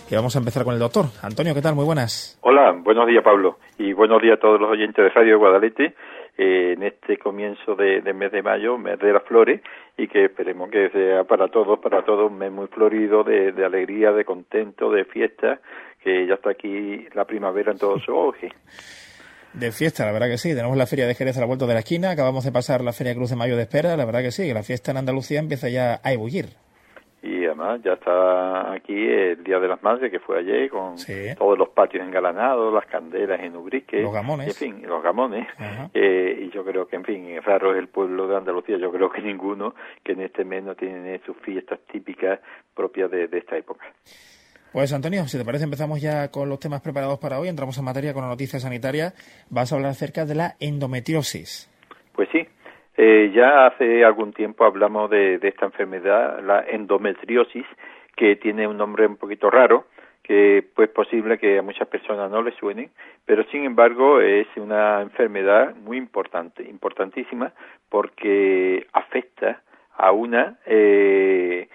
y vamos a empezar con el doctor. Antonio, ¿qué tal? Muy buenas. Hola, buenos días, Pablo, y buenos días a todos los oyentes de Radio Guadalete en este comienzo de mes de mayo, mes de las flores, y que esperemos que sea para todos un mes muy florido, de alegría, de contento, de fiesta, que ya está aquí la primavera en todo su auge. De fiesta, la verdad que sí. Tenemos la Feria de Jerez a la vuelta de la esquina, acabamos de pasar la Feria Cruz de Mayo de Espera, la verdad que sí, que la fiesta en Andalucía empieza ya a ebullir. Y además ya está aquí el Día de las Madres, que fue ayer, con todos los patios engalanados, las candelas en Ubrique, los gamones. En fin, los gamones. Y yo creo que, en fin, raro es el pueblo de Andalucía, yo creo que ninguno que en este mes no tiene sus fiestas típicas propias de esta época. Pues Antonio, si te parece empezamos ya con los temas preparados para hoy, entramos en materia con la noticia sanitaria. Vas a hablar acerca de la endometriosis. Pues sí. Ya hace algún tiempo hablamos de esta enfermedad, la endometriosis, que tiene un nombre un poquito raro, que pues posible que a muchas personas no les suene, pero sin embargo es una enfermedad muy importante, importantísima, porque afecta a una de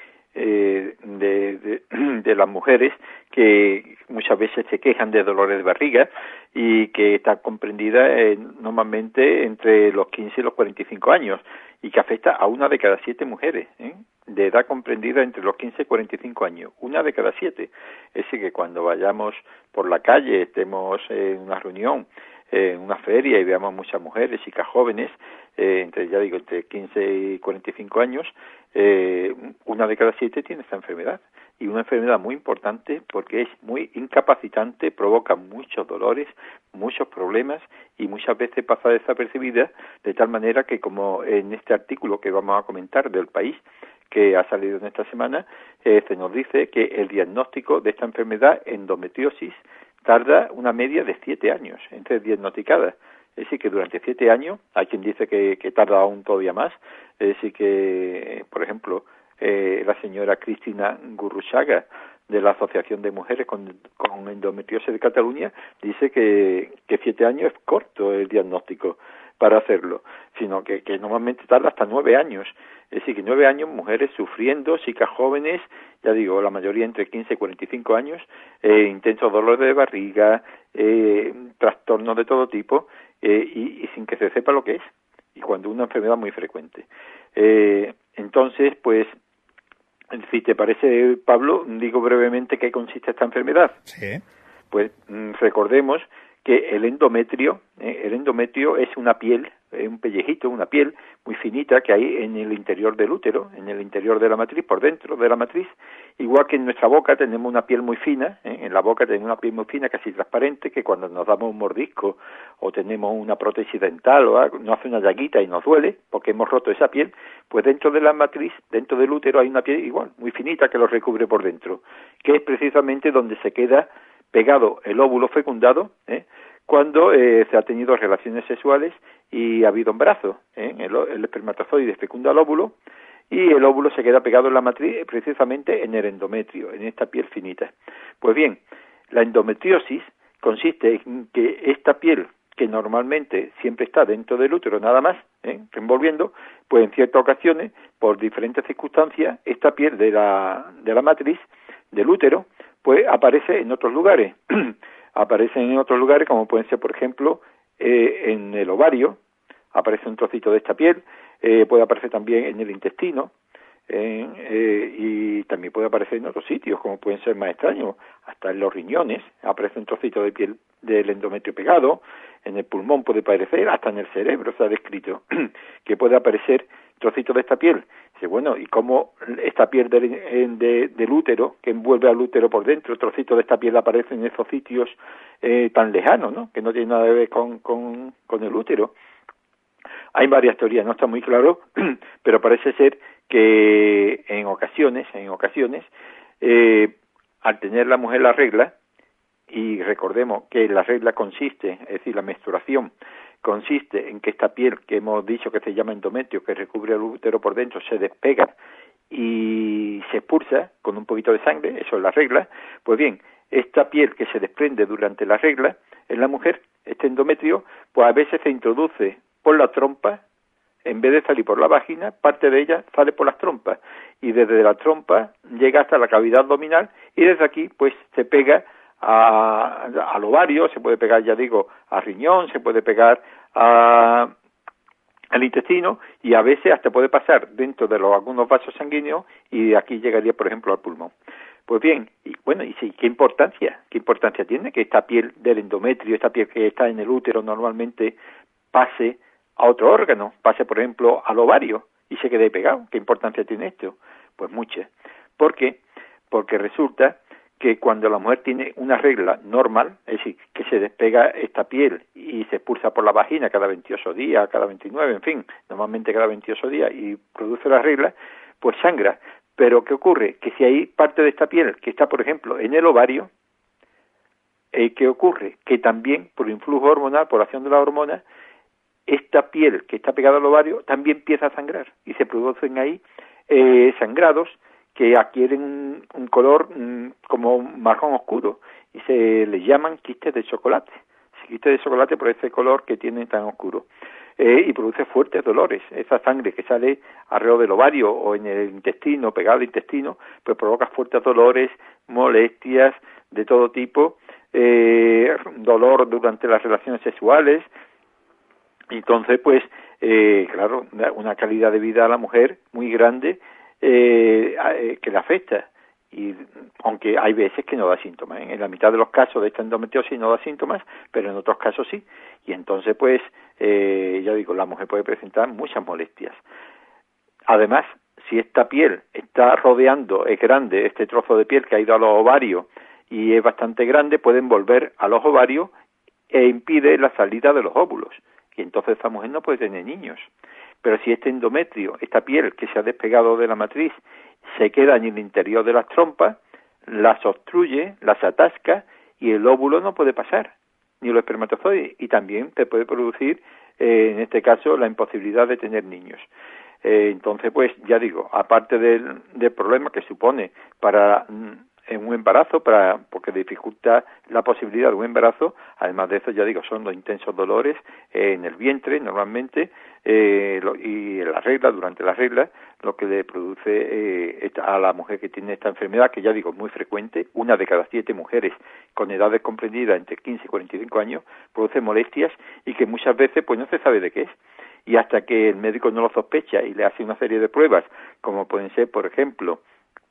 las mujeres que muchas veces se quejan de dolores de barriga y que está comprendida normalmente entre los 15 y los 45 años y que afecta a una de cada 7 mujeres, de edad comprendida entre los 15 y 45 años, una de cada 7. Es decir, que cuando vayamos por la calle, estemos en una reunión, en una feria y veamos muchas mujeres, chicas jóvenes, entre 15 y 45 años, una de cada 7 tiene esta enfermedad. Y una enfermedad muy importante porque es muy incapacitante, provoca muchos dolores, muchos problemas y muchas veces pasa desapercibida, de tal manera que, como en este artículo que vamos a comentar del País, que ha salido en esta semana, se nos dice que el diagnóstico de esta enfermedad, endometriosis, tarda una media de 7 años entre diagnosticadas. Es decir, que durante 7 años, hay quien dice que tarda aún todavía más, es decir, que, por ejemplo, la señora Cristina Gurruchaga, de la Asociación de Mujeres con Endometriosis de Cataluña, dice que 7 años es corto el diagnóstico para hacerlo, sino que normalmente tarda hasta 9 años. Es decir, que 9 años mujeres sufriendo, chicas jóvenes, ya digo, la mayoría entre 15 y 45 años, intensos dolores de barriga, trastornos de todo tipo, y sin que se sepa lo que es, y cuando una enfermedad muy frecuente. Entonces, pues, si te parece, Pablo, digo brevemente qué consiste esta enfermedad. Sí. Pues recordemos que el endometrio es una piel, un pellejito, una piel muy finita que hay en el interior del útero, en el interior de la matriz, por dentro de la matriz, igual que en nuestra boca tenemos una piel muy fina, en la boca tenemos una piel muy fina, casi transparente, que cuando nos damos un mordisco o tenemos una prótesis dental o algo, nos hace una llaguita y nos duele porque hemos roto esa piel, pues dentro de la matriz, dentro del útero hay una piel igual, muy finita que lo recubre por dentro, que es precisamente donde se queda pegado el óvulo fecundado, cuando se ha tenido relaciones sexuales y ha habido embarazo. El espermatozoide fecunda el óvulo y el óvulo se queda pegado en la matriz, precisamente en el endometrio, en esta piel finita. Pues bien, la endometriosis consiste en que esta piel, que normalmente siempre está dentro del útero nada más, envolviendo, pues en ciertas ocasiones, por diferentes circunstancias, esta piel de la matriz, del útero, pues aparece en otros lugares. Aparecen en otros lugares, como pueden ser, por ejemplo, en el ovario, aparece un trocito de esta piel, puede aparecer también en el intestino, y también puede aparecer en otros sitios, como pueden ser más extraños, hasta en los riñones, aparece un trocito de piel del endometrio pegado, en el pulmón puede aparecer, hasta en el cerebro se ha descrito que puede aparecer trocitos de esta piel. Dice, bueno, ¿y cómo esta piel del útero, que envuelve al útero por dentro, trocitos de esta piel aparecen en esos sitios tan lejanos, ¿no? Que no tienen nada que ver con el útero? Hay varias teorías, no está muy claro, pero parece ser que en ocasiones, al tener la mujer la regla, y recordemos que la regla consiste, es decir, la menstruación, consiste en que esta piel que hemos dicho que se llama endometrio, que recubre el útero por dentro, se despega y se expulsa con un poquito de sangre, eso es la regla. Pues bien, esta piel que se desprende durante la regla en la mujer, este endometrio, pues a veces se introduce por la trompa en vez de salir por la vagina, parte de ella sale por las trompas y desde la trompa llega hasta la cavidad abdominal y desde aquí pues se pega al ovario, se puede pegar, ya digo, al riñón, se puede pegar al intestino y a veces hasta puede pasar dentro de algunos vasos sanguíneos y de aquí llegaría, por ejemplo, al pulmón. Pues bien, y bueno, y sí, ¿qué importancia tiene que esta piel del endometrio, esta piel que está en el útero normalmente pase a otro órgano, pase, por ejemplo, al ovario y se quede pegado? ¿Qué importancia tiene esto? Pues mucha. ¿Por qué? Porque resulta que cuando la mujer tiene una regla normal, es decir, que se despega esta piel y se expulsa por la vagina cada 28 días, cada 29, en fin, normalmente cada 28 días y produce la regla, pues sangra. Pero ¿qué ocurre? Que si hay parte de esta piel que está, por ejemplo, en el ovario, ¿qué ocurre? Que también por influjo hormonal, por acción de la hormona, esta piel que está pegada al ovario también empieza a sangrar y se producen ahí sangrados que adquieren un color como marrón oscuro y se les llaman quistes de chocolate. Quistes de chocolate por ese color que tienen tan oscuro. Y produce fuertes dolores. Esa sangre que sale alrededor del ovario o en el intestino, pegado al intestino, pues provoca fuertes dolores, molestias de todo tipo, dolor durante las relaciones sexuales. Entonces, pues, claro, una calidad de vida a la mujer muy grande que le afecta. Y aunque hay veces que no da síntomas, en la mitad de los casos de esta endometriosis no da síntomas, pero en otros casos sí, y entonces pues ya digo, la mujer puede presentar muchas molestias. Además, si esta piel está rodeando, es grande, este trozo de piel que ha ido a los ovarios y es bastante grande, puede envolver a los ovarios e impide la salida de los óvulos, y entonces esta mujer no puede tener niños. Pero si este endometrio, esta piel que se ha despegado de la matriz, se queda en el interior de las trompas, las obstruye, las atasca y el óvulo no puede pasar, ni los espermatozoides, y también te puede producir, en este caso, la imposibilidad de tener niños. Entonces, pues, ya digo, aparte del problema que supone para en un embarazo, porque dificulta la posibilidad de un embarazo, además de eso, ya digo, son los intensos dolores en el vientre, normalmente, y en la regla, durante la regla, lo que le produce a la mujer que tiene esta enfermedad, que ya digo, es muy frecuente, 1 de cada 7 mujeres con edades comprendidas entre 15 y 45 años, produce molestias y que muchas veces pues no se sabe de qué es. Y hasta que el médico no lo sospecha y le hace una serie de pruebas, como pueden ser, por ejemplo,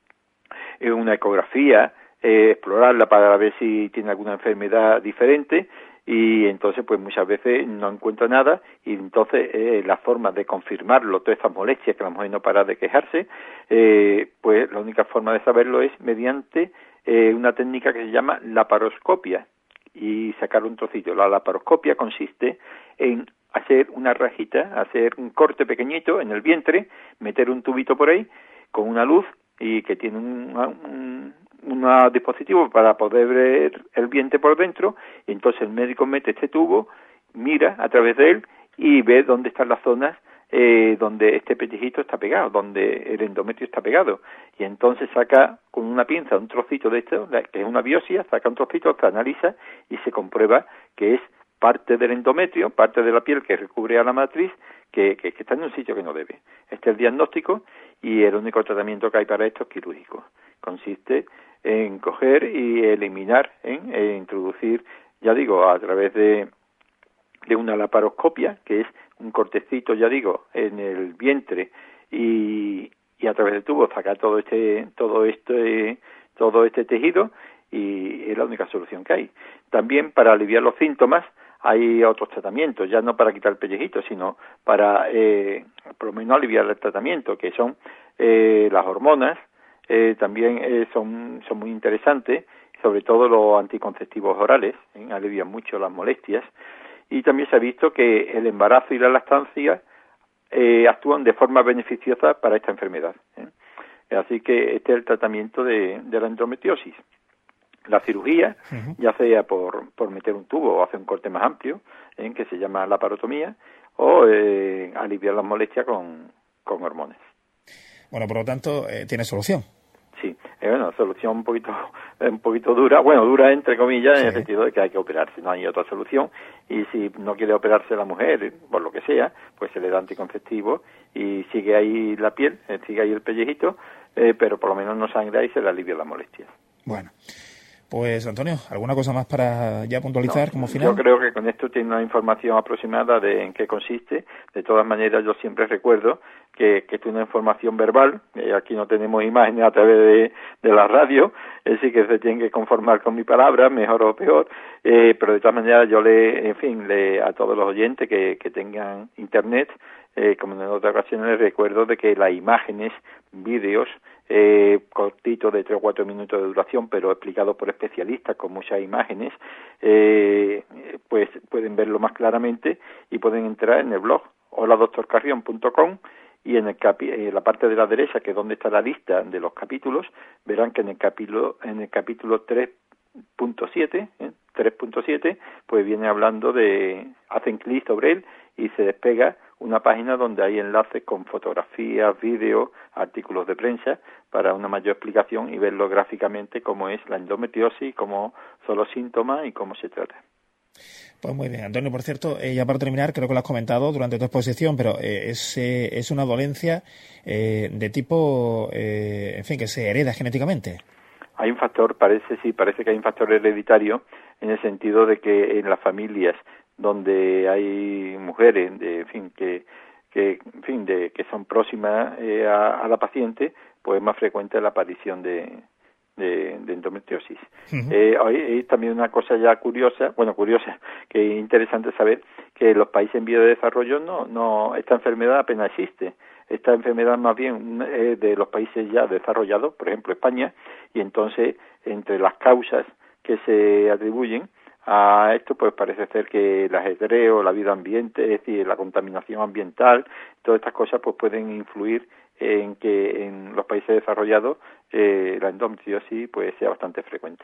una ecografía, explorarla para ver si tiene alguna enfermedad diferente, y entonces pues muchas veces no encuentra nada, y entonces la forma de confirmarlo, todas estas molestias que la mujer no para de quejarse, pues la única forma de saberlo es mediante una técnica que se llama laparoscopia, y sacar un trocito. La laparoscopia consiste en hacer una rajita, hacer un corte pequeñito en el vientre, meter un tubito por ahí con una luz y que tiene un dispositivo para poder ver el vientre por dentro, y entonces el médico mete este tubo, mira a través de él y ve dónde están las zonas donde este pellejito está pegado, donde el endometrio está pegado, y entonces saca con una pinza un trocito de esto, que es una biopsia, saca un trocito, se analiza y se comprueba que es parte del endometrio, parte de la piel que recubre a la matriz, que está en un sitio que no debe. Este es el diagnóstico, y el único tratamiento que hay para esto es quirúrgico. Consiste en coger y eliminar, introducir, ya digo, a través de una laparoscopia, que es un cortecito, ya digo, en el vientre, y a través del tubo sacar todo este tejido, y es la única solución que hay. También para aliviar los síntomas hay otros tratamientos, ya no para quitar el pellejito, sino para por lo menos aliviar el tratamiento, que son las hormonas, también son muy interesantes, sobre todo los anticonceptivos orales, alivian mucho las molestias, y también se ha visto que el embarazo y la lactancia actúan de forma beneficiosa para esta enfermedad. Así que este es el tratamiento de la endometriosis. La cirugía, ya sea por meter un tubo o hacer un corte más amplio, que se llama laparotomía, o aliviar las molestias con hormonas. Bueno, por lo tanto, tiene solución. Sí, bueno, solución un poquito dura, bueno, dura entre comillas, en el sentido de que hay que operarse, no hay otra solución, y si no quiere operarse la mujer, por lo que sea, pues se le da anticonceptivo y sigue ahí la piel, sigue ahí el pellejito, pero por lo menos no sangra y se le alivia la molestia. Bueno, pues Antonio, ¿alguna cosa más para ya puntualizar como final? Yo creo que con esto tiene una información aproximada de en qué consiste. De todas maneras, yo siempre recuerdo que es una información verbal. Aquí no tenemos imágenes a través de la radio, así que se tienen que conformar con mi palabra, mejor o peor. Pero de todas maneras, yo a todos los oyentes que tengan internet, como en otras ocasiones, les recuerdo de que las imágenes, vídeos, cortito de 3 o 4 minutos de duración, pero explicado por especialistas con muchas imágenes, pues pueden verlo más claramente y pueden entrar en el blog holadoctorcarrion.com y en la parte de la derecha, que es donde está la lista de los capítulos, verán que en el capítulo 3.7, pues viene hablando hacen clic sobre él y se despega una página donde hay enlaces con fotografías, vídeos, artículos de prensa para una mayor explicación y verlo gráficamente cómo es la endometriosis, cómo son los síntomas y cómo se trata. Pues muy bien, Antonio, por cierto, ya para terminar, creo que lo has comentado durante tu exposición, pero es una dolencia de tipo, en fin, que se hereda genéticamente. Hay un factor, parece que hay un factor hereditario en el sentido de que en las familias donde hay mujeres, que son próximas a la paciente, pues es más frecuente la aparición de endometriosis. Uh-huh. Hay también una cosa ya curiosa, que es interesante saber que en los países en vías de desarrollo no esta enfermedad apenas existe. Esta enfermedad más bien de los países ya desarrollados, por ejemplo España, y entonces entre las causas que se atribuyen a esto, pues parece ser que el ajetreo, la vida ambiente, es decir, la contaminación ambiental, todas estas cosas pues pueden influir en que en los países desarrollados la endometriosis pues sea bastante frecuente.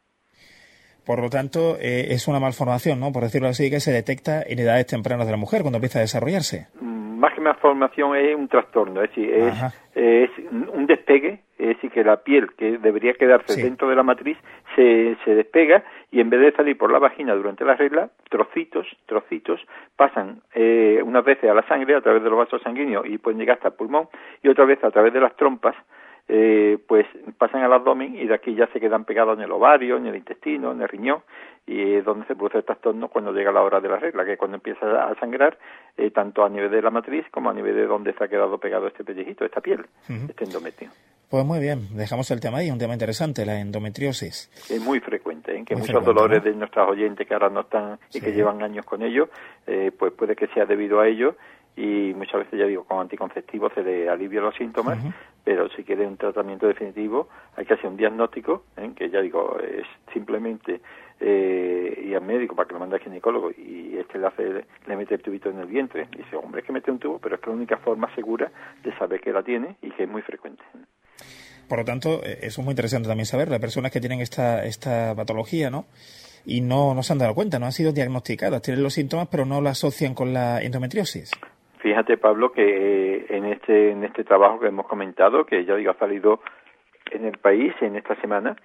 Por lo tanto, es una malformación, ¿no? Por decirlo así, que se detecta en edades tempranas de la mujer, cuando empieza a desarrollarse. Más que malformación es un trastorno, es decir, es un despegue, es decir, que la piel que debería quedarse dentro de la matriz se despega y en vez de salir por la vagina durante la regla, trocitos pasan unas veces a la sangre a través de los vasos sanguíneos y pueden llegar hasta el pulmón y otras veces a través de las trompas, pues pasan al abdomen y de aquí ya se quedan pegados en el ovario, en el intestino, en el riñón, y es donde se produce el trastorno cuando llega la hora de la regla, que es cuando empieza a sangrar tanto a nivel de la matriz como a nivel de donde se ha quedado pegado este pellejito, esta piel, este endometrio. Pues muy bien, dejamos el tema ahí, un tema interesante, la endometriosis. Es muy frecuente, que muy muchos frecuente, dolores, ¿no?, de nuestras oyentes que ahora no están y que llevan años con ello, pues puede que sea debido a ello, y muchas veces, ya digo, con anticonceptivos se le alivia los síntomas, pero si quiere un tratamiento definitivo hay que hacer un diagnóstico, que ya digo, es simplemente ir al médico para que lo mande al ginecólogo y le mete el tubito en el vientre y dice, hombre, es que mete un tubo, pero es que la única forma segura de saber que la tiene y que es muy frecuente. Por lo tanto, eso es muy interesante también saber, las personas que tienen esta patología, ¿no?, y no se han dado cuenta, no han sido diagnosticadas, tienen los síntomas pero no la asocian con la endometriosis. Fíjate, Pablo, que en este trabajo que hemos comentado, que ya digo ha salido en el país en esta semana,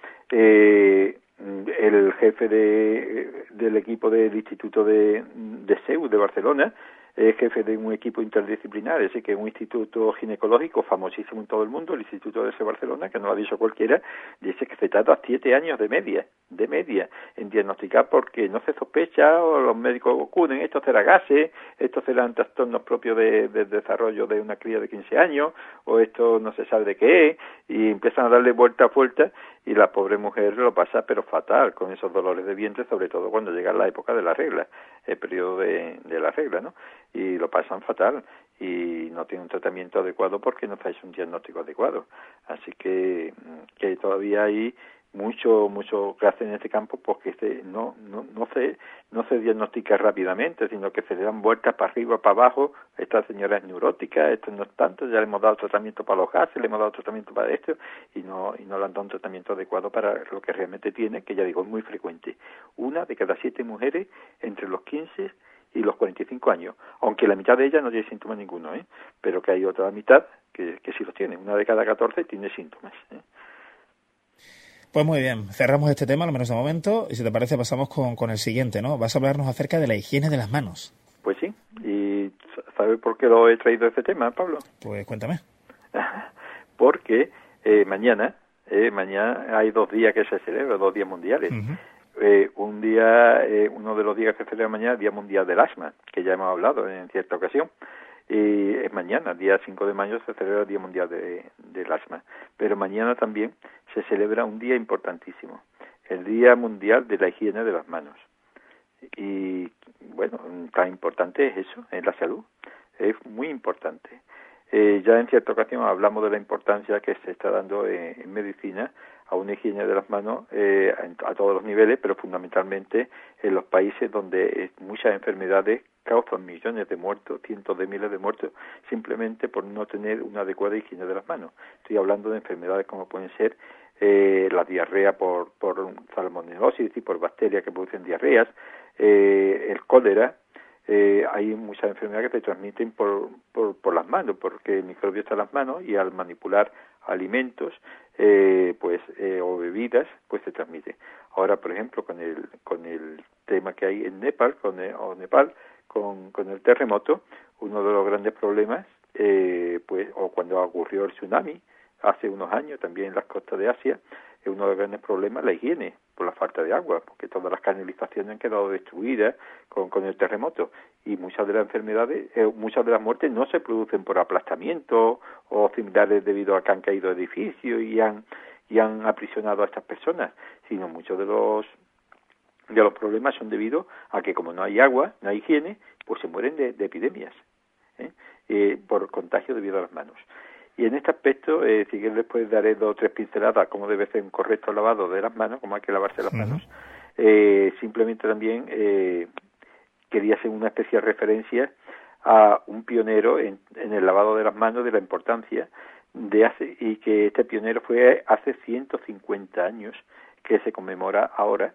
el jefe del equipo del Instituto de SEU de Barcelona, jefe de un equipo interdisciplinar, ese que es un instituto ginecológico famosísimo en todo el mundo, el Instituto de SEU Barcelona, que no lo ha dicho cualquiera, dice que se trata 7 años de media en diagnosticar, porque no se sospecha, o los médicos acuden, esto será gases, esto serán trastornos propios del desarrollo de una cría de 15 años, o esto no se sabe de qué es, y empiezan a darle vuelta a vuelta, y la pobre mujer lo pasa pero fatal con esos dolores de vientre, sobre todo cuando llega la época de la regla, el periodo de la regla, ¿no? Y lo pasan fatal y no tienen un tratamiento adecuado porque no se ha hecho un diagnóstico adecuado. Así que todavía hay mucho que hacer en este campo, porque no se diagnostica rápidamente, sino que se le dan vueltas para arriba, para abajo. Esta señora es neurótica, esto no es tanto, ya le hemos dado tratamiento para los gases, le hemos dado tratamiento para esto, y no le han dado un tratamiento adecuado para lo que realmente tiene, que ya digo, es muy frecuente. 1 de cada 7 mujeres entre los 15 y los 45 años, aunque la mitad de ellas no tiene síntomas ninguno, pero que hay otra mitad que sí los tiene. 1 de cada 14 tiene síntomas. Pues muy bien, cerramos este tema, al menos de momento, y si te parece pasamos con el siguiente, ¿no? Vas a hablarnos acerca de la higiene de las manos. Pues sí, y ¿sabes por qué lo he traído este tema, Pablo? Pues cuéntame. Porque mañana hay 2 días que se celebran, 2 días mundiales. Un día, uno de los días que se celebra mañana, Día Mundial del Asma, que ya hemos hablado en cierta ocasión. Y es mañana, día 5 de mayo, se celebra el Día Mundial del Asma. Pero mañana también se celebra un día importantísimo, el Día Mundial de la Higiene de las Manos. Y bueno, tan importante es eso en la salud, es muy importante. Ya en cierta ocasión hablamos de la importancia que se está dando en medicina a una higiene de las manos a todos los niveles, pero fundamentalmente en los países donde muchas enfermedades causan millones de muertos, cientos de miles de muertos, simplemente por no tener una adecuada higiene de las manos. Estoy hablando de enfermedades como pueden ser la diarrea por salmonelosis y por bacterias que producen diarreas, el cólera. Hay muchas enfermedades que se transmiten por las manos, porque el microbio está en las manos y al manipular alimentos o bebidas, pues se transmite. Ahora, por ejemplo, con el tema que hay en Nepal, con el terremoto, uno de los grandes problemas, o cuando ocurrió el tsunami hace unos años, también en las costas de Asia, es uno de los grandes problemas la higiene, por la falta de agua, porque todas las canalizaciones han quedado destruidas con el terremoto, y muchas de las enfermedades, muchas de las muertes no se producen por aplastamiento o similares debido a que han caído edificios y han aprisionado a estas personas, sino muchos de los problemas son debido a que como no hay agua, no hay higiene, pues se mueren de epidemias por contagio debido a las manos. Y en este aspecto, si quieres después daré 2 o 3 pinceladas cómo debe ser un correcto lavado de las manos, cómo hay que lavarse las manos. Simplemente también quería hacer una especial referencia a un pionero en el lavado de las manos, de la importancia y que este pionero fue hace 150 años, que se conmemora ahora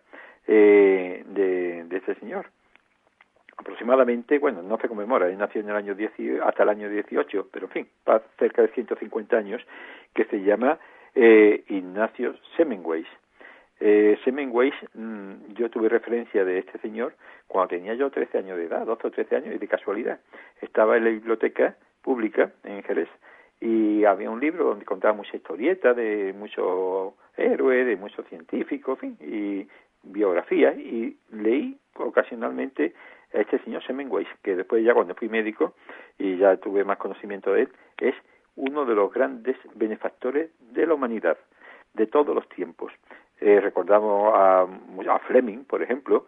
de este señor. Aproximadamente, bueno, no se conmemora, él nació en el año hasta el año 18, pero en fin, cerca de 150 años, que se llama Ignacio Semmelweis. Semmelweis, yo tuve referencia de este señor cuando tenía yo 13 años de edad, 12 o 13 años, y de casualidad estaba en la biblioteca pública en Jerez, y había un libro donde contaba muchas historietas de muchos héroes, de muchos científicos, en fin, y biografías, y leí ocasionalmente a este señor Semmelweis, que después ya cuando fui médico y ya tuve más conocimiento de él, es uno de los grandes benefactores de la humanidad, de todos los tiempos. Recordamos a Fleming, por ejemplo,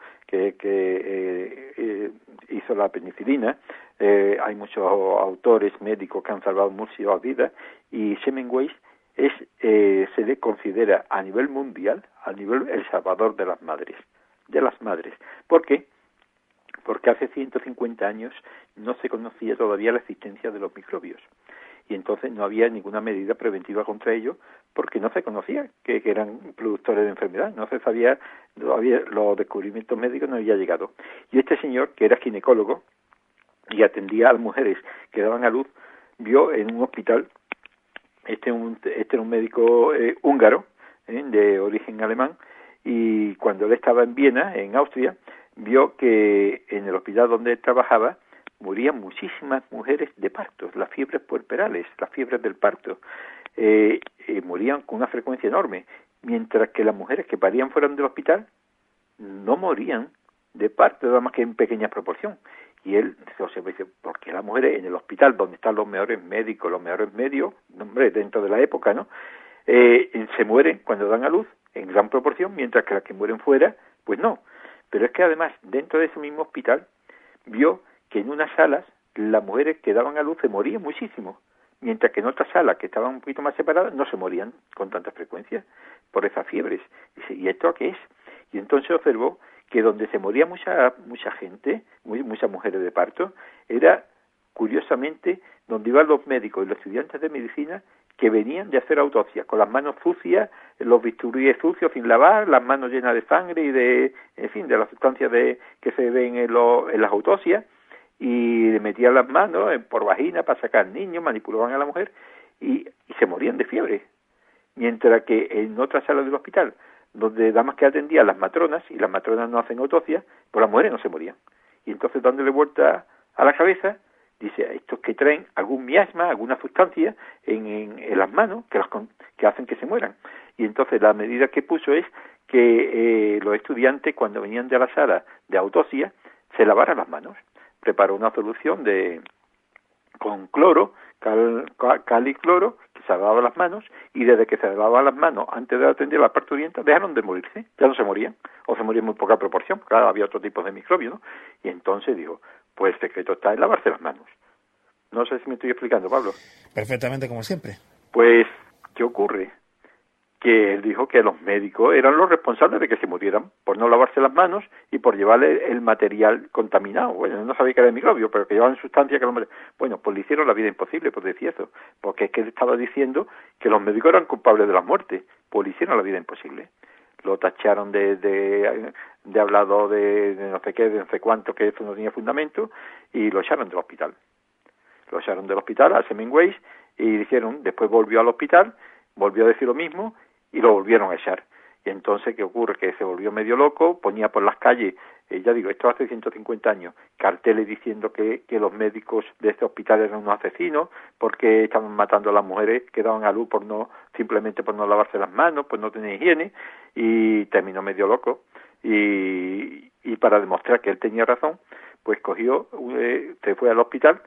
que hizo la penicilina. Hay muchos autores médicos que han salvado muchas vidas, y Semmelweis se le considera a nivel mundial, el salvador de las madres. ¿Por qué? Porque hace 150 años no se conocía todavía la existencia de los microbios, y entonces no había ninguna medida preventiva contra ellos, porque no se conocía que eran productores de enfermedad, no se sabía, todavía los descubrimientos médicos no habían llegado. Y este señor, que era ginecólogo y atendía a las mujeres que daban a luz, vio en un hospital, este era un médico húngaro, de origen alemán, y cuando él estaba en Viena, en Austria, vio que en el hospital donde él trabajaba morían muchísimas mujeres de partos, las fiebres puerperales, las fiebres del parto, morían con una frecuencia enorme, mientras que las mujeres que parían fuera del hospital no morían de parto, nada más que en pequeña proporción. Y él se dice, ¿por qué las mujeres en el hospital, donde están los mejores médicos, los mejores medios, hombre, dentro de la época, ¿no? Se mueren cuando dan a luz en gran proporción, mientras que las que mueren fuera, pues no. Pero es que además, dentro de ese mismo hospital, vio que en unas salas las mujeres que daban a luz se morían muchísimo, mientras que en otras salas que estaban un poquito más separadas no se morían con tanta frecuencia por esas fiebres. Dice, ¿y esto qué es? Y entonces observó que donde se moría mucha gente, muchas mujeres de parto, era curiosamente donde iban los médicos y los estudiantes de medicina que venían de hacer autopsias con las manos sucias, los bisturíes sucios sin lavar, las manos llenas de sangre y de las sustancias que se ven en las autopsias, y le metían las manos por vagina para sacar niños, manipulaban a la mujer y se morían de fiebre. mientras que en otra sala del hospital, donde damas que atendían las matronas, y las matronas no hacen autopsia, pues las mujeres no se morían. Y entonces, dándole vuelta a la cabeza, dice, estos que traen algún miasma, alguna sustancia en las manos que hacen que se mueran. Y entonces la medida que puso es que los estudiantes, cuando venían de la sala de autopsia, se lavaran las manos. Preparó una solución con cloro, cal y cloro, que se lavaban las manos, y desde que se lavaban las manos antes de atender la parturienta, dejaron de morirse, ya no se morían, o se morían en muy poca proporción, claro, había otro tipo de microbios, ¿no? Y entonces digo, pues el secreto está en lavarse las manos. No sé si me estoy explicando, Pablo. Perfectamente, como siempre. Pues, ¿qué ocurre? Que él dijo que los médicos eran los responsables de que se murieran por no lavarse las manos y por llevarle el material contaminado. Bueno, no sabía que era el microbio, pero que llevaban sustancias que los médicos... Bueno, pues le hicieron la vida imposible, pues decía eso, porque es que él estaba diciendo que los médicos eran culpables de la muerte, pues le hicieron la vida imposible. Lo tacharon de hablador de no sé qué, de no sé cuánto, que eso no tenía fundamento, y lo echaron del hospital. Lo echaron del hospital a Semmelweis y dijeron, después volvió al hospital, volvió a decir lo mismo, y lo volvieron a echar. Y entonces, ¿qué ocurre? Que se volvió medio loco, ponía por las calles, ya digo, esto hace 150 años, carteles diciendo que los médicos de este hospital eran unos asesinos, porque estaban matando a las mujeres que daban a luz simplemente por no lavarse las manos, pues no tener higiene, y terminó medio loco. Y para demostrar que él tenía razón, pues se fue al hospital,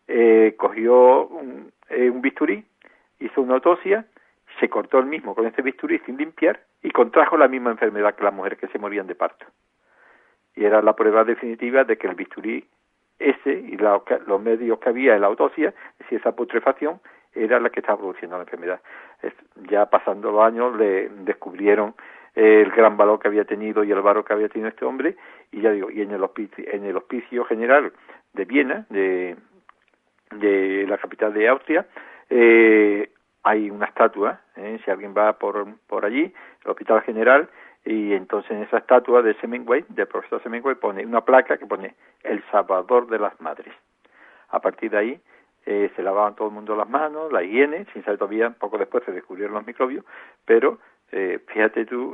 cogió un bisturí, hizo una autopsia, se cortó el mismo con este bisturí sin limpiar y contrajo la misma enfermedad que las mujeres que se morían de parto. Y era la prueba definitiva de que el bisturí ese y los medios que había en la autopsia, es decir, esa putrefacción, era la que estaba produciendo la enfermedad. Ya pasando los años le descubrieron el gran valor que había tenido y el valor que había tenido este hombre, y ya digo, y en el hospicio general de Viena, de la capital de Austria, hay una estatua, si alguien va por allí, el Hospital General, y entonces en esa estatua de Semmelweis, del profesor Semmelweis, pone una placa que pone el salvador de las madres. A partir de ahí se lavaban todo el mundo las manos, la higiene, sin saber todavía, poco después se descubrieron los microbios, pero fíjate tú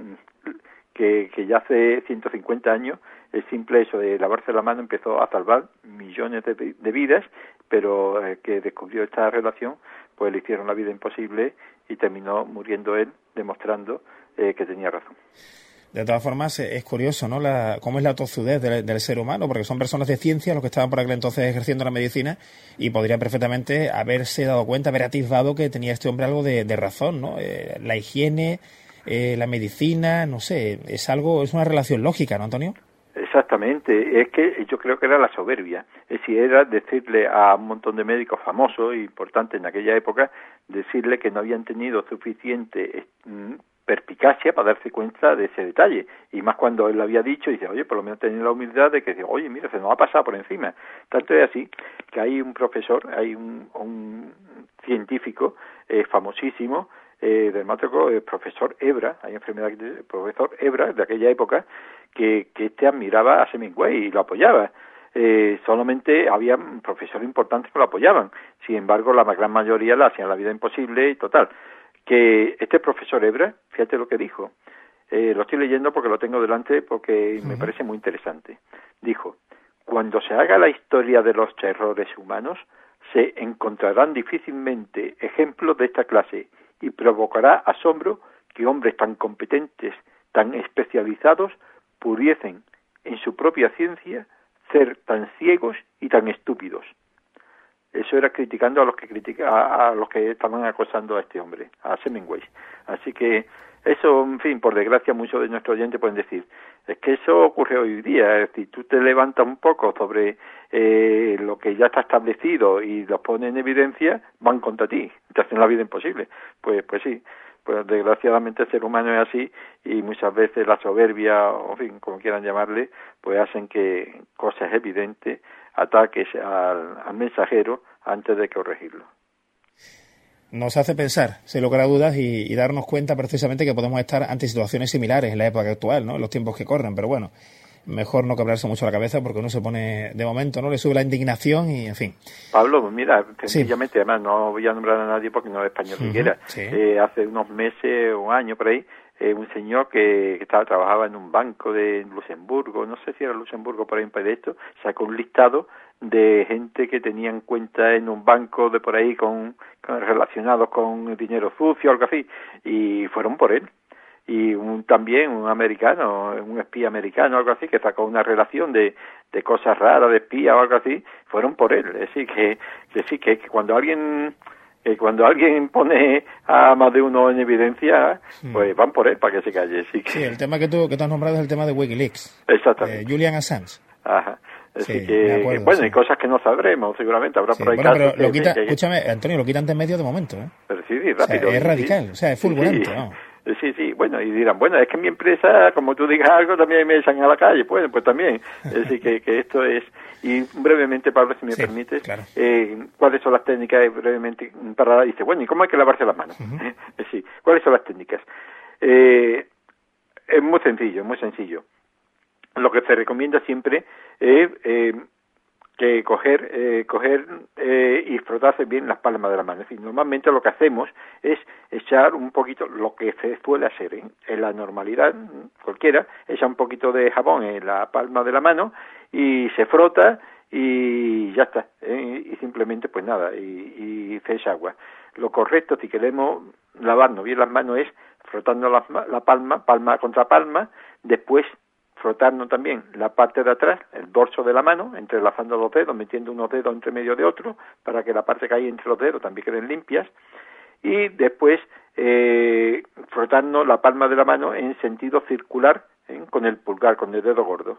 que ya hace 150 años el simple hecho de lavarse la mano empezó a salvar millones de vidas, pero que descubrió esta relación, pues le hicieron la vida imposible y terminó muriendo él, demostrando que tenía razón. De todas formas, es curioso, ¿no? Cómo es la tozudez del ser humano, porque son personas de ciencia los que estaban por aquel entonces ejerciendo la medicina y podrían perfectamente haberse dado cuenta, haber atisbado que tenía este hombre algo de razón, ¿no? La higiene, la medicina, no sé, es una relación lógica, ¿no, Antonio? Exactamente, es que yo creo que era la soberbia, es decir, era decirle a un montón de médicos famosos e importantes en aquella época, decirle que no habían tenido suficiente perspicacia para darse cuenta de ese detalle, y más cuando él lo había dicho, y dice, oye, por lo menos tenía la humildad de que, oye, mira, se nos ha pasado por encima. Tanto es así que hay un profesor, hay un científico famosísimo, dermatólogo, el profesor Ebra, hay enfermedad del profesor Ebra de aquella época, que admiraba a Semmelweis y lo apoyaba. Solamente había profesores importantes que lo apoyaban, sin embargo la gran mayoría le hacían la vida imposible y total. Que este profesor Ebra, fíjate lo que dijo, lo estoy leyendo porque lo tengo delante porque me parece muy interesante. Dijo, cuando se haga la historia de los errores humanos, se encontrarán difícilmente ejemplos de esta clase y provocará asombro que hombres tan competentes, tan especializados, pudiesen en su propia ciencia ser tan ciegos y tan estúpidos. Eso era criticando a los que estaban acosando a este hombre, a Semmelweis. Así que eso, en fin, por desgracia muchos de nuestros oyentes pueden decir, es que eso ocurre hoy día, es decir, tú te levantas un poco sobre lo que ya está establecido y los pones en evidencia, van contra ti, te hacen la vida imposible. Pues sí, pues desgraciadamente el ser humano es así y muchas veces la soberbia, o en fin, como quieran llamarle, pues hacen que cosas evidentes ataques al mensajero antes de corregirlo. Nos hace pensar, sin lugar a dudas, y darnos cuenta precisamente que podemos estar ante situaciones similares en la época actual, ¿no? En los tiempos que corren, pero bueno, mejor no quebrarse mucho la cabeza porque uno se pone, de momento, ¿no? Le sube la indignación y, en fin. Pablo, mira, sencillamente, además, no voy a nombrar a nadie porque no es español siquiera. Sí. Hace unos meses, un año por ahí, un señor que trabajaba en un banco de Luxemburgo, no sé si era Luxemburgo por ahí de esto, sacó un listado de gente que tenían cuenta en un banco de por ahí relacionados con dinero sucio o algo así, y fueron por él. Y también un americano, un espía americano o algo así, que sacó una relación de cosas raras, de espía o algo así, fueron por él. Es decir, que cuando alguien pone a más de uno en evidencia, pues van por él para que se calle. Sí, el tema que tú has nombrado es el tema de Wikileaks. Exactamente. Julian Assange. Ajá. Sí, bueno, sí. Hay cosas que no sabremos, seguramente. Habrá por ahí bueno, casos pero escúchame, Antonio, lo quitan de en medio de momento, ¿eh? Pero sí, rápido. O sea, es radical, o sea, es fulgurante, ¿no? Sí, bueno, y dirán, bueno, es que en mi empresa, como tú digas algo, también me echan a la calle. Pues también. Es decir, que esto es... Y brevemente, Pablo, si me permites, claro. ¿Cuáles son las técnicas? Brevemente, dice, bueno, ¿y cómo hay que lavarse las manos? Sí, ¿cuáles son las técnicas? Es muy sencillo. Lo que se recomienda siempre es que coger y frotarse bien las palmas de la mano. Es decir, normalmente lo que hacemos es echar un poquito, lo que se suele hacer en la normalidad cualquiera, echa un poquito de jabón en la palma de la mano y se frota y ya está, y simplemente pues nada, y se echa agua. Lo correcto, si queremos lavarnos bien las manos, es frotando la palma contra palma, después frotarnos también la parte de atrás, el dorso de la mano, entrelazando los dedos, metiendo unos dedos entre medio de otros, para que la parte que hay entre los dedos también queden limpias, y después frotarnos la palma de la mano en sentido circular, con el pulgar, con el dedo gordo,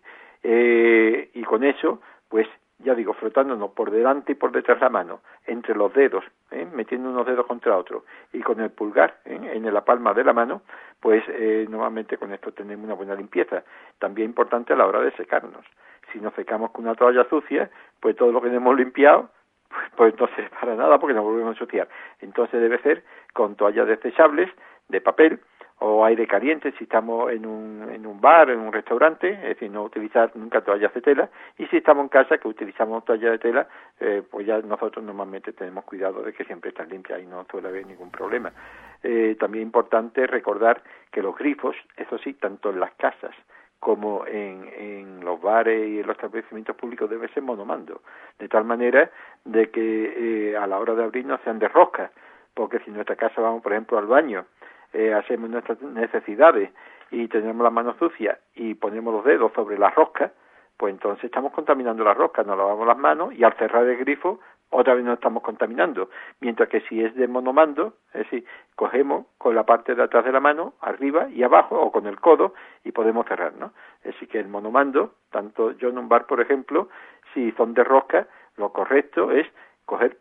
y con eso, pues ya digo, frotándonos por delante y por detrás de la mano, entre los dedos, metiendo unos dedos contra otros, y con el pulgar en la palma de la mano, pues normalmente con esto tenemos una buena limpieza. También importante a la hora de secarnos. Si nos secamos con una toalla sucia, pues todo lo que hemos limpiado, pues no sirve para nada porque nos volvemos a ensuciar. Entonces debe ser con toallas desechables, de papel, o aire caliente si estamos en un bar, en un restaurante, es decir, no utilizar nunca toallas de tela, y si estamos en casa que utilizamos toallas de tela, pues ya nosotros normalmente tenemos cuidado de que siempre están limpias y no suele haber ningún problema. También importante recordar que los grifos, eso sí, tanto en las casas como en los bares y en los establecimientos públicos deben ser monomando, de tal manera de que a la hora de abrir no sean de rosca, porque si en nuestra casa vamos, por ejemplo, al baño, hacemos nuestras necesidades y tenemos las manos sucias y ponemos los dedos sobre la rosca, pues entonces estamos contaminando la rosca, nos lavamos las manos y al cerrar el grifo otra vez nos estamos contaminando. Mientras que si es de monomando, es decir, cogemos con la parte de atrás de la mano, arriba y abajo, o con el codo, y podemos cerrar, ¿no? Es decir, que el monomando, tanto yo en un bar, por ejemplo, si son de rosca, lo correcto es coger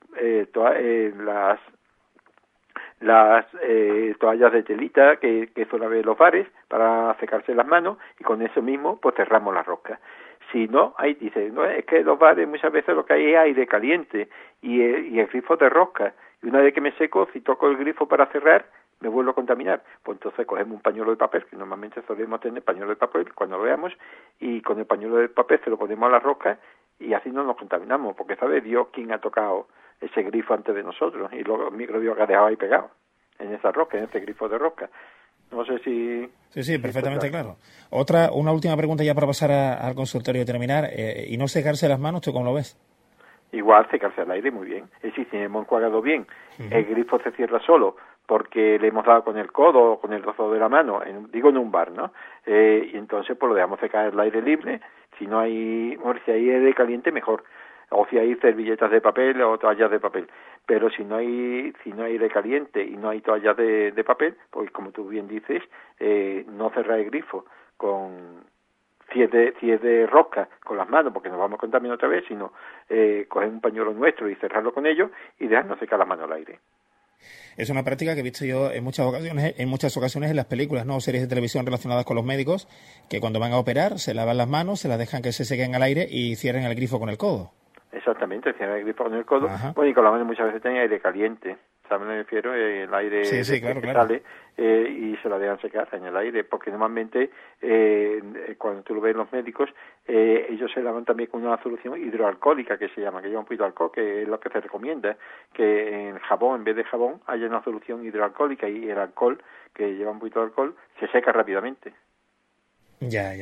las toallas de telita que suele haber en los bares para secarse las manos y con eso mismo pues cerramos la rosca. Si no, ahí dice, no, es que en los bares muchas veces lo que hay es aire caliente y el grifo de rosca, y una vez que me seco, si toco el grifo para cerrar, me vuelvo a contaminar. Pues entonces cogemos un pañuelo de papel, que normalmente solemos tener pañuelo de papel cuando lo veamos, y con el pañuelo de papel se lo ponemos a la rosca y así no nos contaminamos, porque sabe Dios quién ha tocado ese grifo antes de nosotros y los microbios que ha dejado ahí pegados en esa rosca, en ese grifo de rosca. No sé si... Sí, perfectamente claro. Una última pregunta ya para pasar al consultorio y terminar. ¿Y no secarse las manos, tú cómo lo ves? Igual secarse al aire muy bien. Es decir, si hemos enjuagado bien, el grifo se cierra solo porque le hemos dado con el codo o con el dorso de la mano, en un bar, ¿no? Y entonces pues lo dejamos secar al aire libre. Si hay aire caliente, mejor. O si hay servilletas de papel o toallas de papel. Pero si no hay aire caliente y no hay toallas de papel, pues como tú bien dices, no cerrar el grifo si es de rosca con las manos, porque nos vamos a contaminar otra vez, sino coger un pañuelo nuestro y cerrarlo con ello y dejarnos secar las manos al aire. Es una práctica que he visto yo en muchas ocasiones en las películas, ¿no? Series de televisión relacionadas con los médicos, que cuando van a operar se lavan las manos, se las dejan que se sequen al aire y cierren el grifo con el codo. Exactamente, cierran el grifo con el codo. Ajá. Bueno, y con la mano muchas veces tenía aire caliente, ¿sabes? Me refiero el aire sí, claro, que claro. sale y se la dejan secar en el aire, porque normalmente cuando tú lo ves en los médicos, ellos se lavan también con una solución hidroalcohólica que se llama, que lleva un poquito de alcohol, que es lo que se recomienda, que en jabón, en vez de jabón, haya una solución hidroalcohólica y el alcohol, que lleva un poquito de alcohol, se seca rápidamente. Ya.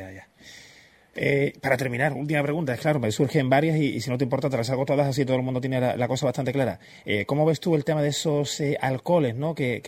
Para terminar, última pregunta. Es claro, me surgen varias y si no te importa te las hago todas, así todo el mundo tiene la cosa bastante clara. ¿Cómo ves tú el tema de esos alcoholes, ¿no? que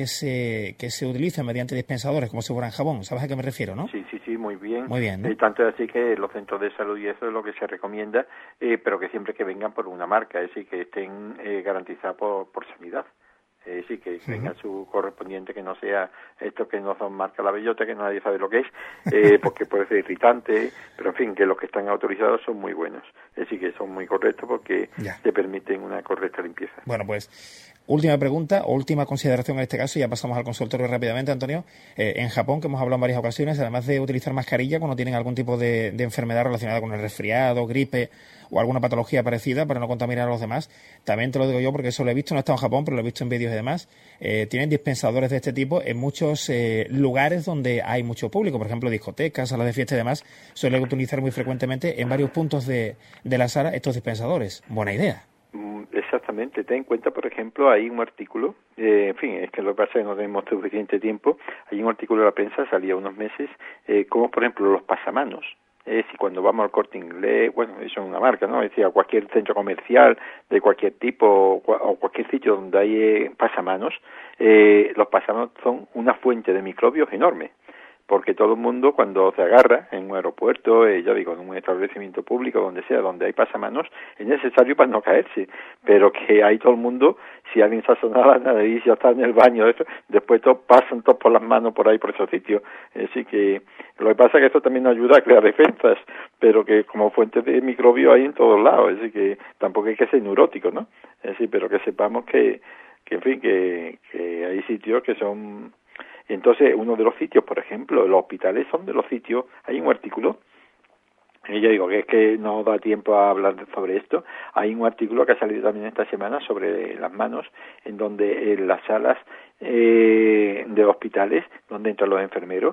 se utilizan mediante dispensadores, como si fueran jabón? ¿Sabes a qué me refiero, no? Sí, muy bien. Muy bien, ¿no? Tanto es así que los centros de salud y eso es lo que se recomienda, pero que siempre que vengan por una marca, es decir, que estén garantizados por sanidad. Sí, que tenga su correspondiente, que no sea esto que no son marca la bellota, que nadie sabe lo que es, porque puede ser irritante, pero en fin, que los que están autorizados son muy buenos. Es decir, que son muy correctos porque te permiten una correcta limpieza. Bueno, pues última pregunta, o última consideración en este caso, y ya pasamos al consultorio rápidamente, Antonio. En Japón, que hemos hablado en varias ocasiones, además de utilizar mascarilla cuando tienen algún tipo de enfermedad relacionada con el resfriado, gripe o alguna patología parecida para no contaminar a los demás, también te lo digo yo porque eso lo he visto, no he estado en Japón, pero lo he visto en vídeos y demás, tienen dispensadores de este tipo en muchos lugares donde hay mucho público, por ejemplo discotecas, salas de fiesta y demás, suelen utilizar muy frecuentemente en varios puntos de la sala estos dispensadores. Buena idea. Exactamente, ten en cuenta, por ejemplo, hay un artículo, en fin, es que lo que pasa es que no tenemos suficiente tiempo, hay un artículo de la prensa, salía unos meses, como por ejemplo los pasamanos. Es decir, cuando vamos al Corte Inglés, bueno, eso es una marca, ¿no? Es decir, a cualquier centro comercial de cualquier tipo o cualquier sitio donde hay pasamanos, los pasamanos son una fuente de microbios enorme. Porque todo el mundo cuando se agarra en un aeropuerto, ya digo, en un establecimiento público, donde sea, donde hay pasamanos, es necesario para no caerse, pero que hay todo el mundo, si alguien se ha sonado la nariz, ya está en el baño, eso, después pasan todos por las manos por ahí, por esos sitios. Es decir, que lo que pasa es que esto también ayuda a crear defensas, pero que como fuente de microbio hay en todos lados, es decir, que tampoco hay que ser neurótico, ¿no? Es decir, pero que sepamos que en fin, que hay sitios que son... Entonces, uno de los sitios, por ejemplo, los hospitales son de los sitios, hay un artículo, y yo digo que es que no da tiempo a hablar sobre esto, hay un artículo que ha salido también esta semana sobre las manos, en donde en las salas de hospitales, donde entran los enfermeros,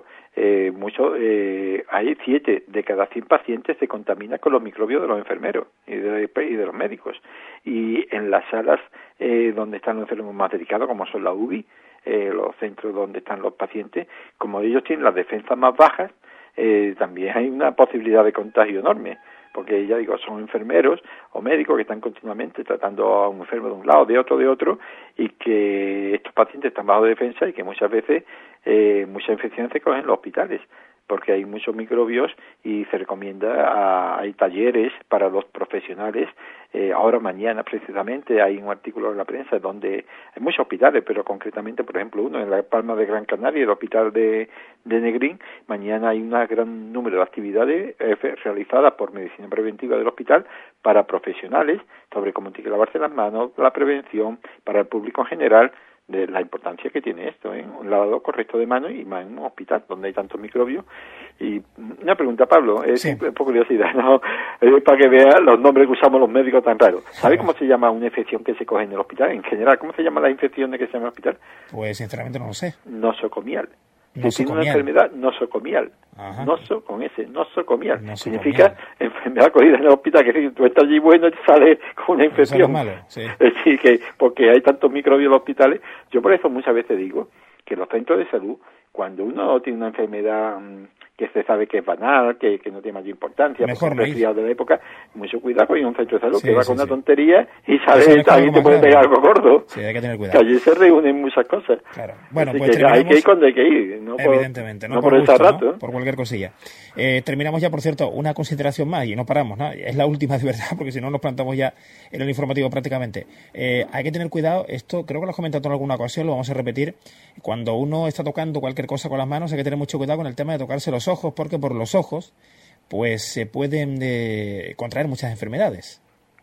hay 7 de cada 100 pacientes se contaminan con los microbios de los enfermeros y de los médicos. Y en las salas donde están los enfermos más delicados, como son la UBI, los centros donde están los pacientes, como ellos tienen las defensas más bajas, también hay una posibilidad de contagio enorme, porque ya digo, son enfermeros o médicos que están continuamente tratando a un enfermo de un lado, de otro, y que estos pacientes están bajo defensa y que muchas veces muchas infecciones se cogen en los hospitales, porque hay muchos microbios y se recomienda, hay talleres para los profesionales. Ahora mañana precisamente hay un artículo en la prensa donde hay muchos hospitales, pero concretamente, por ejemplo, uno en La Palma de Gran Canaria, el hospital de Negrín. Mañana hay un gran número de actividades realizadas por medicina preventiva del hospital para profesionales sobre cómo tiene que lavarse las manos, la prevención para el público en general, de la importancia que tiene esto, un lavado correcto de manos y más en un hospital donde hay tantos microbios. Y una pregunta, Pablo, es por curiosidad, ¿no? Para que vea los nombres que usamos los médicos tan raros. ¿Sabe cómo se llama una infección que se coge en el hospital? En general, ¿cómo se llama la infección de que se llama en el hospital? Pues sinceramente no lo sé. Nosocomial. Tiene una enfermedad nosocomial. Noso con S, nosocomial. Significa enfermedad cogida en el hospital, que si tú estás allí bueno y te sale con una infección. Eso es malo, sí. Es decir, que porque hay tantos microbios en los hospitales, yo por eso muchas veces digo que los centros de salud, cuando uno tiene una enfermedad que se sabe que es banal, que no tiene mayor importancia, mejor porque es resfriado de la época, mucho cuidado con ir a un centro de salud que va con una tontería y sale alguien te puede pegar algo gordo. Sí, hay que tener cuidado. Que allí se reúnen muchas cosas. Claro. Bueno, así pues que hay que ir cuando hay que ir, no evidentemente, no por gusto, ese rato, ¿no? Por cualquier cosilla. Terminamos ya, por cierto, una consideración más y no paramos, ¿no? Es la última de verdad, porque si no nos plantamos ya en el informativo prácticamente. Hay que tener cuidado, esto creo que lo has comentado en alguna ocasión, lo vamos a repetir. Cuando uno está tocando cualquier cosa con las manos hay que tener mucho cuidado con el tema de tocarse los ojos, porque por los ojos pues se pueden contraer muchas enfermedades.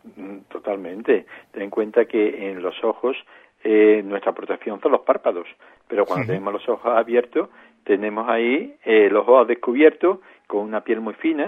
Totalmente. Ten en cuenta que en los ojos nuestra protección son los párpados, pero cuando tenemos los ojos abiertos tenemos ahí los ojos descubiertos con una piel muy fina,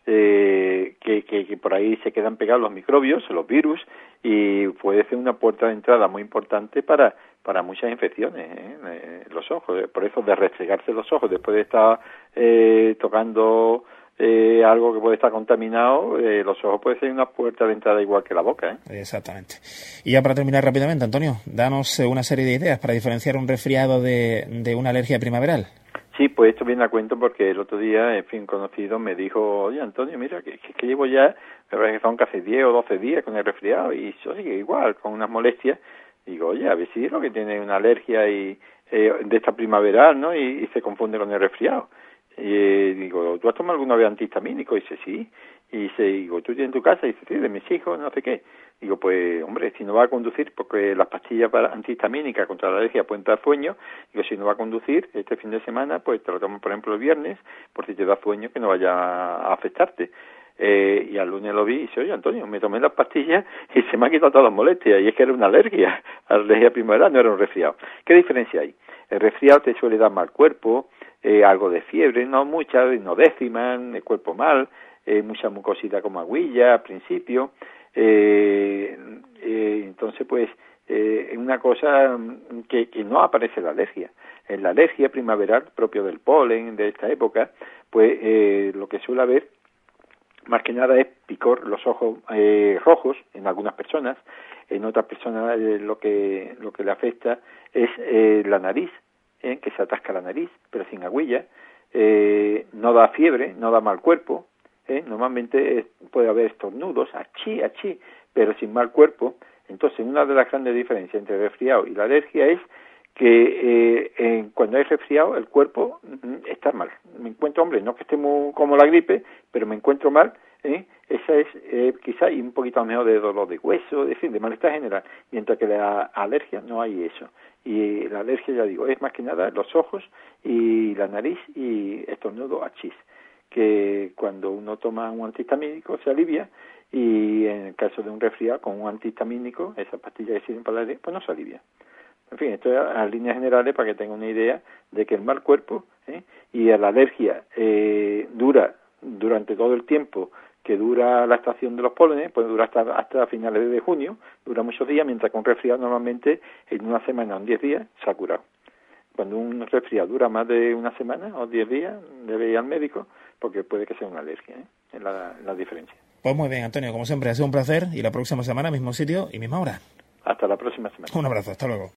que por ahí se quedan pegados los microbios, los virus, y puede ser una puerta de entrada muy importante para para muchas infecciones, los ojos. Por eso de restregarse los ojos después de estar tocando algo que puede estar contaminado, los ojos puede ser una puerta de entrada igual que la boca. Exactamente. Y ya para terminar rápidamente, Antonio, danos una serie de ideas para diferenciar un resfriado de una alergia primaveral. Sí, pues esto viene a cuento porque el otro día, en fin, un conocido me dijo, oye, Antonio, mira, que llevo ya, me parece que son casi 10 o 12 días con el resfriado y yo sigue igual, con unas molestias. Digo, oye, a ver si es lo que tiene una alergia y de esta primaveral, ¿no? Y se confunde con el resfriado. Y digo, ¿tú has tomado alguna vez antihistamínico? Y dice, sí. Y digo, ¿tú tienes en tu casa? Y dice, sí, de mis hijos, no sé qué. Digo, pues, hombre, si no va a conducir, porque las pastillas antihistamínicas contra la alergia pueden dar sueño, digo, si no va a conducir este fin de semana, pues te lo tomas, por ejemplo, el viernes, por si te da sueño, que no vaya a afectarte. Y al lunes lo vi y dice, oye, Antonio, me tomé las pastillas y se me han quitado todas las molestias, y es que era una alergia primaveral, no era un resfriado. ¿Qué diferencia hay? El resfriado te suele dar mal cuerpo, algo de fiebre, no mucha, no décimas, el cuerpo mal, mucha mucosidad como aguilla al principio, entonces pues es una cosa que no aparece en la alergia. En la alergia primaveral, propio del polen de esta época, pues lo que suele haber más que nada es picor, los ojos rojos en algunas personas, en otras personas lo que le afecta es la nariz, que se atasca la nariz, pero sin aguilla, no da fiebre, no da mal cuerpo, normalmente puede haber estornudos, achí, pero sin mal cuerpo. Entonces, una de las grandes diferencias entre el resfriado y la alergia es que cuando hay resfriado el cuerpo está mal. Me encuentro, hombre, no que esté muy como la gripe, pero me encuentro mal. Esa es quizá y un poquito mejor de dolor de hueso, es decir, de malestar general, mientras que la alergia no hay eso. Y la alergia, ya digo, es más que nada los ojos y la nariz y estornudo achís, que cuando uno toma un antihistamínico se alivia, y en el caso de un resfriado con un antihistamínico, esas pastillas que sirven para la alergia, pues no se alivia. En fin, esto es a líneas generales para que tenga una idea de que el mal cuerpo y la alergia dura durante todo el tiempo que dura la estación de los pólenes, puede durar hasta finales de junio, dura muchos días, mientras que un resfriado normalmente en una semana o en 10 días se ha curado. Cuando un resfriado dura más de una semana o 10 días, debe ir al médico porque puede que sea una alergia, es la diferencia. Pues muy bien, Antonio, como siempre, ha sido un placer y la próxima semana, mismo sitio y misma hora. Hasta la próxima semana. Un abrazo, hasta luego.